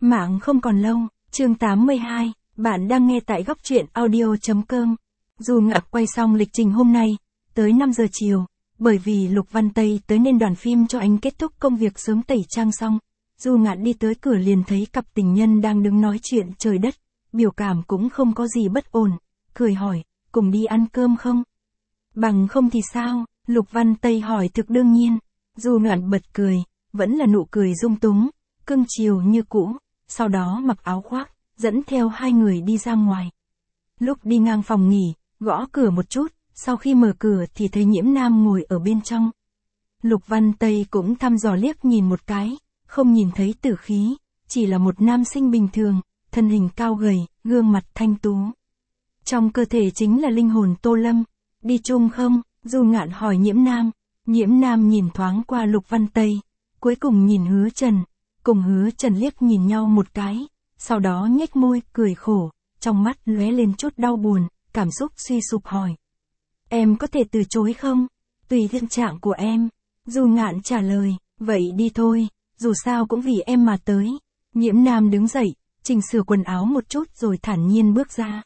Mạng không còn lâu, chương 82, bạn đang nghe tại góc truyện audio.com. Du Ngạn quay xong lịch trình hôm nay, tới 5 giờ chiều, bởi vì Lục Văn Tây tới nên đoàn phim cho anh kết thúc công việc sớm tẩy trang xong. Du Ngạn đi tới cửa liền thấy cặp tình nhân đang đứng nói chuyện trời đất, biểu cảm cũng không có gì bất ổn, cười hỏi, cùng đi ăn cơm không? Bằng không thì sao? Lục Văn Tây hỏi thực đương nhiên. Du Ngạn bật cười, vẫn là nụ cười dung túng, cưng chiều như cũ, sau đó mặc áo khoác, dẫn theo hai người đi ra ngoài. Lúc đi ngang phòng nghỉ, gõ cửa một chút, sau khi mở cửa thì thấy Nhiễm Nam ngồi ở bên trong. Lục Văn Tây cũng thăm dò liếc nhìn một cái, không nhìn thấy tử khí, chỉ là một nam sinh bình thường, thân hình cao gầy, gương mặt thanh tú. Trong cơ thể chính là linh hồn Tô Lâm. Đi chung không? Du Ngạn hỏi Nhiễm Nam. Nhiễm Nam nhìn thoáng qua Lục Văn Tây, cuối cùng nhìn Hứa Trần, cùng Hứa Trần liếc nhìn nhau một cái, sau đó nhếch môi, cười khổ, trong mắt lóe lên chút đau buồn, cảm xúc suy sụp hỏi. Em có thể từ chối không? Tùy thiên trạng của em. Du Ngạn trả lời, vậy đi thôi, dù sao cũng vì em mà tới. Nhiễm Nam đứng dậy, chỉnh sửa quần áo một chút rồi thản nhiên bước ra.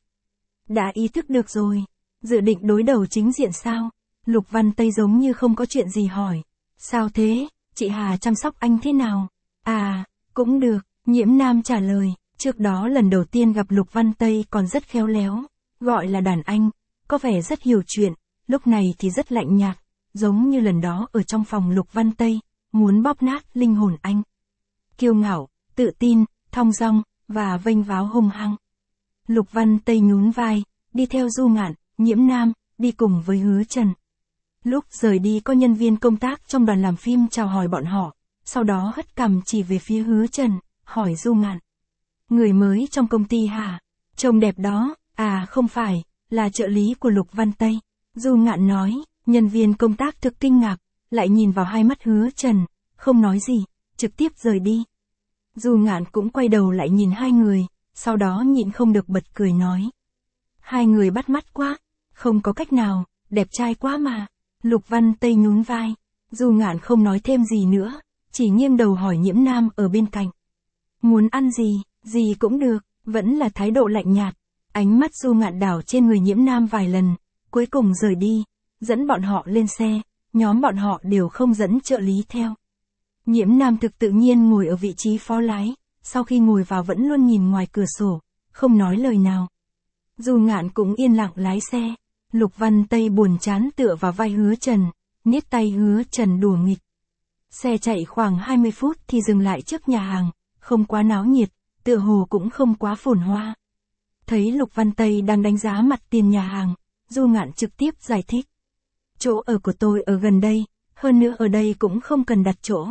Đã ý thức được rồi, dự định đối đầu chính diện sao? Lục Văn Tây giống như không có chuyện gì hỏi. Sao thế, chị Hà chăm sóc anh thế nào? À, cũng được, Nhiễm Nam trả lời, trước đó lần đầu tiên gặp Lục Văn Tây còn rất khéo léo, gọi là đàn anh, có vẻ rất hiểu chuyện, lúc này thì rất lạnh nhạt, giống như lần đó ở trong phòng Lục Văn Tây, muốn bóp nát linh hồn anh. Kiêu ngạo, tự tin, thong dong, và vênh váo hung hăng. Lục Văn Tây nhún vai, đi theo Du Ngạn, Nhiễm Nam, đi cùng với Hứa Trần. Lúc rời đi có nhân viên công tác trong đoàn làm phim chào hỏi bọn họ, sau đó hất cằm chỉ về phía Hứa Trần, hỏi Du Ngạn. Người mới trong công ty hả? Trông đẹp đó, à không phải, là trợ lý của Lục Văn Tây. Du Ngạn nói, nhân viên công tác thực kinh ngạc, lại nhìn vào hai mắt Hứa Trần, không nói gì, trực tiếp rời đi. Du Ngạn cũng quay đầu lại nhìn hai người, sau đó nhịn không được bật cười nói. Hai người bắt mắt quá, không có cách nào, đẹp trai quá mà. Lục Văn Tây nhún vai, Du Ngạn không nói thêm gì nữa, chỉ nghiêng đầu hỏi Nhiễm Nam ở bên cạnh. Muốn ăn gì cũng được, vẫn là thái độ lạnh nhạt. Ánh mắt Du Ngạn đảo trên người Nhiễm Nam vài lần, cuối cùng rời đi, dẫn bọn họ lên xe, nhóm bọn họ đều không dẫn trợ lý theo. Nhiễm Nam thực tự nhiên ngồi ở vị trí phó lái, sau khi ngồi vào vẫn luôn nhìn ngoài cửa sổ, không nói lời nào. Du Ngạn cũng yên lặng lái xe. Lục Văn Tây buồn chán tựa vào vai Hứa Trần, niết tay Hứa Trần đùa nghịch. Xe chạy khoảng 20 phút thì dừng lại trước nhà hàng, không quá náo nhiệt, tựa hồ cũng không quá phồn hoa. Thấy Lục Văn Tây đang đánh giá mặt tiền nhà hàng, Du Ngạn trực tiếp giải thích. Chỗ ở của tôi ở gần đây, hơn nữa ở đây cũng không cần đặt chỗ.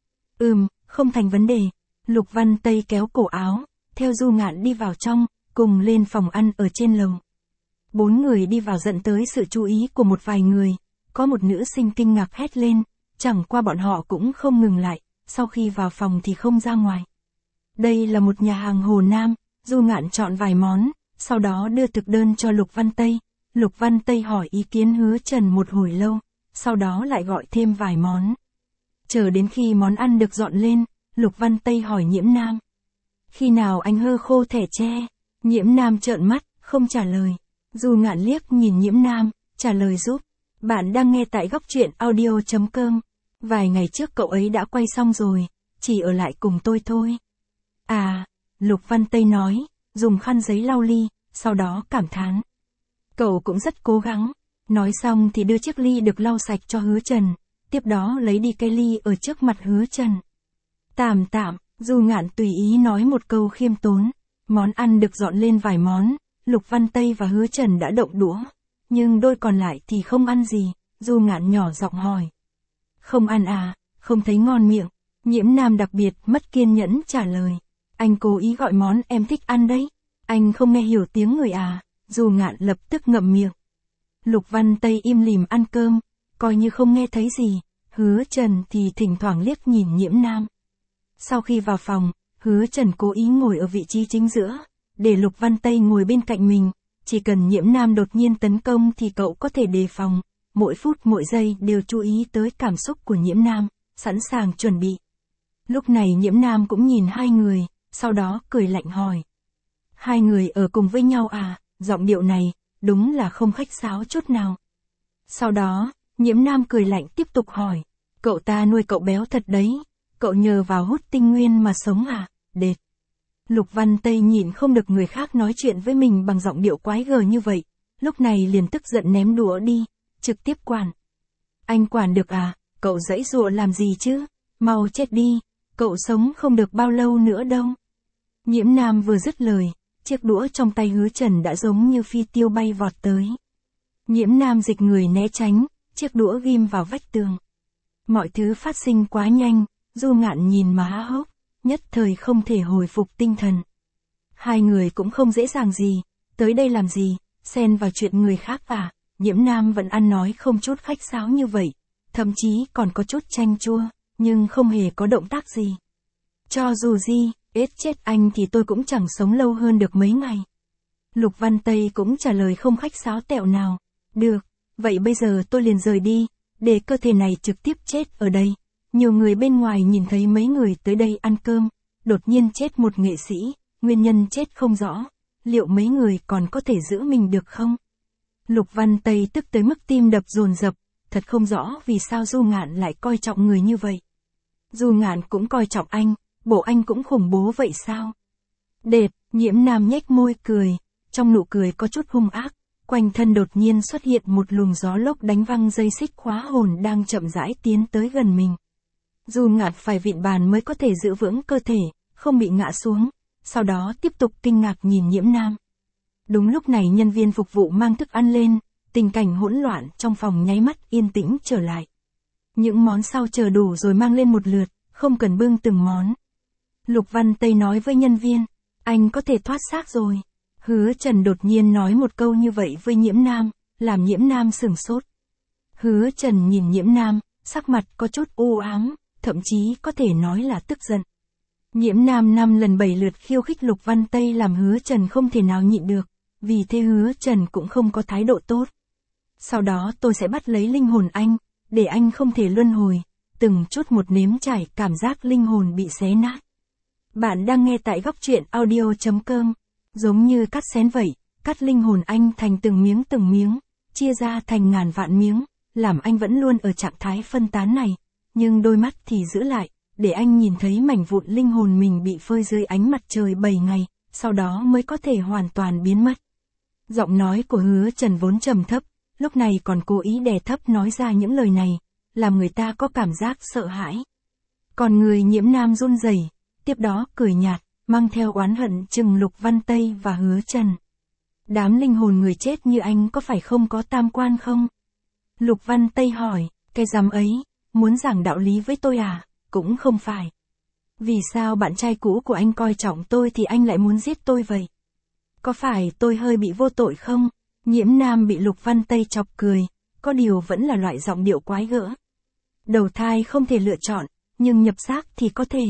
Không thành vấn đề. Lục Văn Tây kéo cổ áo, theo Du Ngạn đi vào trong, cùng lên phòng ăn ở trên lầu. 4 người đi vào dẫn tới sự chú ý của một vài người, có một nữ sinh kinh ngạc hét lên, chẳng qua bọn họ cũng không ngừng lại, sau khi vào phòng thì không ra ngoài. Đây là một nhà hàng Hồ Nam, Du Ngạn chọn vài món, sau đó đưa thực đơn cho Lục Văn Tây. Lục Văn Tây hỏi ý kiến Hứa Trần một hồi lâu, sau đó lại gọi thêm vài món. Chờ đến khi món ăn được dọn lên, Lục Văn Tây hỏi Nhiễm Nam. Khi nào anh hơ khô thẻ tre? Nhiễm Nam trợn mắt, không trả lời. Du Ngạn liếc nhìn Nhiễm Nam, trả lời giúp. Bạn đang nghe tại góc truyện audio.com. Vài ngày trước cậu ấy đã quay xong rồi, chỉ ở lại cùng tôi thôi. À, Lục Văn Tây nói, dùng khăn giấy lau ly, sau đó cảm thán. Cậu cũng rất cố gắng. Nói xong thì đưa chiếc ly được lau sạch cho Hứa Trần, tiếp đó lấy đi cái ly ở trước mặt Hứa Trần. Tạm, Du Ngạn tùy ý nói một câu khiêm tốn. Món ăn được dọn lên vài món, Lục Văn Tây và Hứa Trần đã động đũa, nhưng đôi còn lại thì không ăn gì. Du Ngạn nhỏ giọng hỏi. Không ăn à, không thấy ngon miệng. Nhiễm Nam đặc biệt mất kiên nhẫn trả lời. Anh cố ý gọi món em thích ăn đấy. Anh không nghe hiểu tiếng người à? Du Ngạn lập tức ngậm miệng. Lục Văn Tây im lìm ăn cơm, coi như không nghe thấy gì. Hứa Trần thì thỉnh thoảng liếc nhìn Nhiễm Nam. Sau khi vào phòng, Hứa Trần cố ý ngồi ở vị trí chính giữa, để Lục Văn Tây ngồi bên cạnh mình, chỉ cần Nhiễm Nam đột nhiên tấn công thì cậu có thể đề phòng, mỗi phút mỗi giây đều chú ý tới cảm xúc của Nhiễm Nam, sẵn sàng chuẩn bị. Lúc này Nhiễm Nam cũng nhìn hai người, sau đó cười lạnh hỏi. Hai người ở cùng với nhau à, giọng điệu này, đúng là không khách sáo chút nào. Sau đó, Nhiễm Nam cười lạnh tiếp tục hỏi, cậu ta nuôi cậu béo thật đấy, cậu nhờ vào hút tinh nguyên mà sống à, đệt. Lục Văn Tây nhịn không được người khác nói chuyện với mình bằng giọng điệu quái gở như vậy, lúc này liền tức giận ném đũa đi, trực tiếp quản. Anh quản được à, cậu giãy giụa làm gì chứ, mau chết đi, cậu sống không được bao lâu nữa đâu. Nhiễm Nam vừa dứt lời, chiếc đũa trong tay Hứa Trần đã giống như phi tiêu bay vọt tới. Nhiễm Nam dịch người né tránh, chiếc đũa ghim vào vách tường. Mọi thứ phát sinh quá nhanh, Du Ngạn nhìn mà há hốc, nhất thời không thể hồi phục tinh thần. Hai người cũng không dễ dàng gì, tới đây làm gì, xen vào chuyện người khác à, Nhiễm Nam vẫn ăn nói không chút khách sáo như vậy, thậm chí còn có chút chanh chua, nhưng không hề có động tác gì. Cho dù gì, ết chết anh thì tôi cũng chẳng sống lâu hơn được mấy ngày. Lục Văn Tây cũng trả lời không khách sáo tẹo nào. Được, vậy bây giờ tôi liền rời đi, để cơ thể này trực tiếp chết ở đây. Nhiều người bên ngoài nhìn thấy mấy người tới đây ăn cơm, đột nhiên chết một nghệ sĩ, nguyên nhân chết không rõ, liệu mấy người còn có thể giữ mình được không? Lục Văn Tây tức tới mức tim đập dồn dập, thật không rõ vì sao Du Ngạn lại coi trọng người như vậy. Du Ngạn cũng coi trọng anh, bộ anh cũng khủng bố vậy sao? Đệt, Nhiễm Nam nhếch môi cười, trong nụ cười có chút hung ác, quanh thân đột nhiên xuất hiện một luồng gió lốc đánh văng dây xích khóa hồn đang chậm rãi tiến tới gần mình. Du Ngạn phải vịn bàn mới có thể giữ vững cơ thể, không bị ngã xuống, sau đó tiếp tục kinh ngạc nhìn Nhiễm Nam. Đúng lúc này nhân viên phục vụ mang thức ăn lên, tình cảnh hỗn loạn trong phòng nháy mắt yên tĩnh trở lại. Những món sau chờ đủ rồi mang lên một lượt, không cần bưng từng món. Lục Văn Tây nói với nhân viên, anh có thể thoát xác rồi. Hứa Trần đột nhiên nói một câu như vậy với Nhiễm Nam, làm Nhiễm Nam sửng sốt. Hứa Trần nhìn Nhiễm Nam, sắc mặt có chút u ám, thậm chí có thể nói là tức giận. Nhiễm Nam 5 lần 7 lượt khiêu khích Lục Văn Tây làm Hứa Trần không thể nào nhịn được, vì thế Hứa Trần cũng không có thái độ tốt. Sau đó tôi sẽ bắt lấy linh hồn anh, để anh không thể luân hồi, từng chút một nếm trải cảm giác linh hồn bị xé nát. Bạn đang nghe tại góc truyện audio.com, giống như cắt xén vậy, cắt linh hồn anh thành từng miếng, chia ra thành ngàn vạn miếng, làm anh vẫn luôn ở trạng thái phân tán này, nhưng đôi mắt thì giữ lại, để anh nhìn thấy mảnh vụn linh hồn mình bị phơi dưới ánh mặt trời 7 ngày, sau đó mới có thể hoàn toàn biến mất. Giọng nói của Hứa Trần vốn trầm thấp, lúc này còn cố ý đè thấp nói ra những lời này, làm người ta có cảm giác sợ hãi. Còn người Nhiễm Nam run rẩy, tiếp đó cười nhạt, mang theo oán hận chừng Lục Văn Tây và Hứa Trần. Đám linh hồn người chết như anh có phải không có tam quan không? Lục Văn Tây hỏi, cái dám ấy, muốn giảng đạo lý với tôi à? Cũng không phải. Vì sao bạn trai cũ của anh coi trọng tôi thì anh lại muốn giết tôi vậy? Có phải tôi hơi bị vô tội không? Nhiễm Nam bị Lục Văn Tây chọc cười, có điều vẫn là loại giọng điệu quái gở. Đầu thai không thể lựa chọn, nhưng nhập xác thì có thể.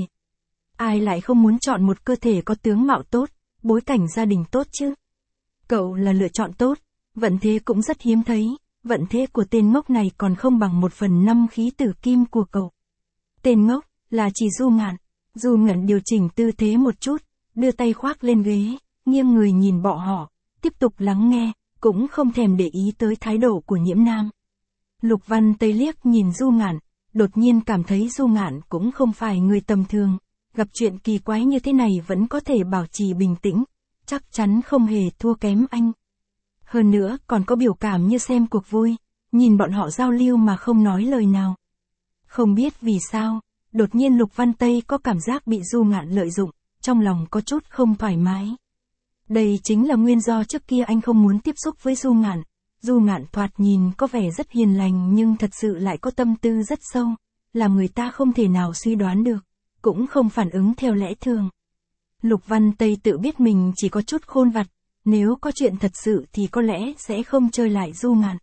Ai lại không muốn chọn một cơ thể có tướng mạo tốt, bối cảnh gia đình tốt chứ? Cậu là lựa chọn tốt, vận thế cũng rất hiếm thấy, vận thế của tên ngốc này còn không bằng 1/5 khí tử kim của cậu. Tên ngốc, là chỉ Du Ngạn. Du Ngạn điều chỉnh tư thế một chút, đưa tay khoác lên ghế, nghiêng người nhìn bọn họ, tiếp tục lắng nghe, cũng không thèm để ý tới thái độ của Nhiễm Nam. Lục Văn Tây liếc nhìn Du Ngạn, đột nhiên cảm thấy Du Ngạn cũng không phải người tầm thường, gặp chuyện kỳ quái như thế này vẫn có thể bảo trì bình tĩnh, chắc chắn không hề thua kém anh. Hơn nữa còn có biểu cảm như xem cuộc vui, nhìn bọn họ giao lưu mà không nói lời nào. Không biết vì sao, đột nhiên Lục Văn Tây có cảm giác bị Du Ngạn lợi dụng, trong lòng có chút không thoải mái. Đây chính là nguyên do trước kia anh không muốn tiếp xúc với Du Ngạn. Du Ngạn thoạt nhìn có vẻ rất hiền lành nhưng thật sự lại có tâm tư rất sâu, làm người ta không thể nào suy đoán được, cũng không phản ứng theo lẽ thường. Lục Văn Tây tự biết mình chỉ có chút khôn vặt, nếu có chuyện thật sự thì có lẽ sẽ không chơi lại Du Ngạn.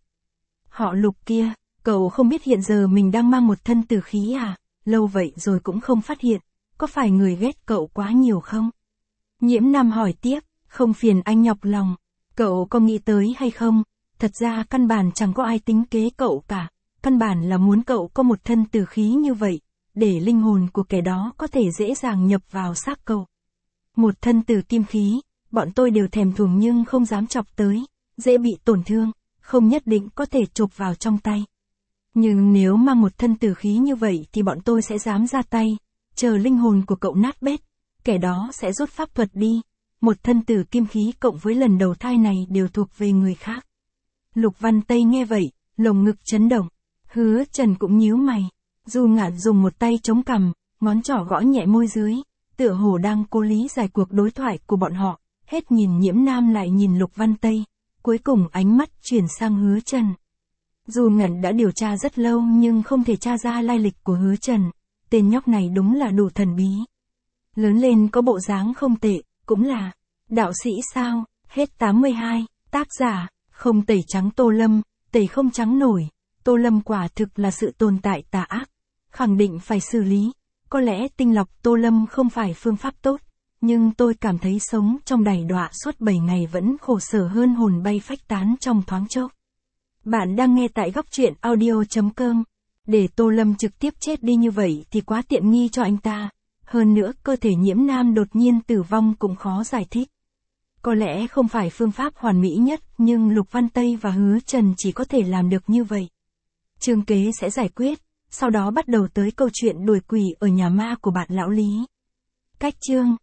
Họ Lục kia, cậu không biết hiện giờ mình đang mang một thân tử khí à, lâu vậy rồi cũng không phát hiện, có phải người ghét cậu quá nhiều không? Nhiễm Nam hỏi tiếp, không phiền anh nhọc lòng, cậu có nghĩ tới hay không, thật ra căn bản chẳng có ai tính kế cậu cả, căn bản là muốn cậu có một thân tử khí như vậy, để linh hồn của kẻ đó có thể dễ dàng nhập vào xác cậu. Một thân tử kim khí, bọn tôi đều thèm thuồng nhưng không dám chọc tới, dễ bị tổn thương, không nhất định có thể chộp vào trong tay. Nhưng nếu mang một thân tử khí như vậy thì bọn tôi sẽ dám ra tay, chờ linh hồn của cậu nát bét, kẻ đó sẽ rút pháp thuật đi. Một thân tử kim khí cộng với lần đầu thai này đều thuộc về người khác. Lục Văn Tây nghe vậy, lồng ngực chấn động. Hứa Trần cũng nhíu mày. Du Ngạn dùng một tay chống cằm, ngón trỏ gõ nhẹ môi dưới, tựa hồ đang cố lý giải cuộc đối thoại của bọn họ. Hết nhìn Nhiễm Nam lại nhìn Lục Văn Tây, cuối cùng ánh mắt chuyển sang Hứa Trần. Du Ngạn đã điều tra rất lâu nhưng không thể tra ra lai lịch của Hứa Trần. Tên nhóc này đúng là đủ thần bí. Lớn lên có bộ dáng không tệ, cũng là đạo sĩ sao? Hết 82, tác giả, không tẩy trắng Tô Lâm, tẩy không trắng nổi. Tô Lâm quả thực là sự tồn tại tà ác, khẳng định phải xử lý. Có lẽ tinh lọc Tô Lâm không phải phương pháp tốt, nhưng tôi cảm thấy sống trong đầy đọa suốt 7 ngày vẫn khổ sở hơn hồn bay phách tán trong thoáng chốc. Bạn đang nghe tại góc truyện audio.com. Để Tô Lâm trực tiếp chết đi như vậy thì quá tiện nghi cho anh ta. Hơn nữa cơ thể Nhiễm Nam đột nhiên tử vong cũng khó giải thích. Có lẽ không phải phương pháp hoàn mỹ nhất, nhưng Lục Văn Tây và Hứa Trần chỉ có thể làm được như vậy. Chương kế sẽ giải quyết, sau đó bắt đầu tới câu chuyện đuổi quỷ ở nhà ma của bạn lão Lý. Cách chương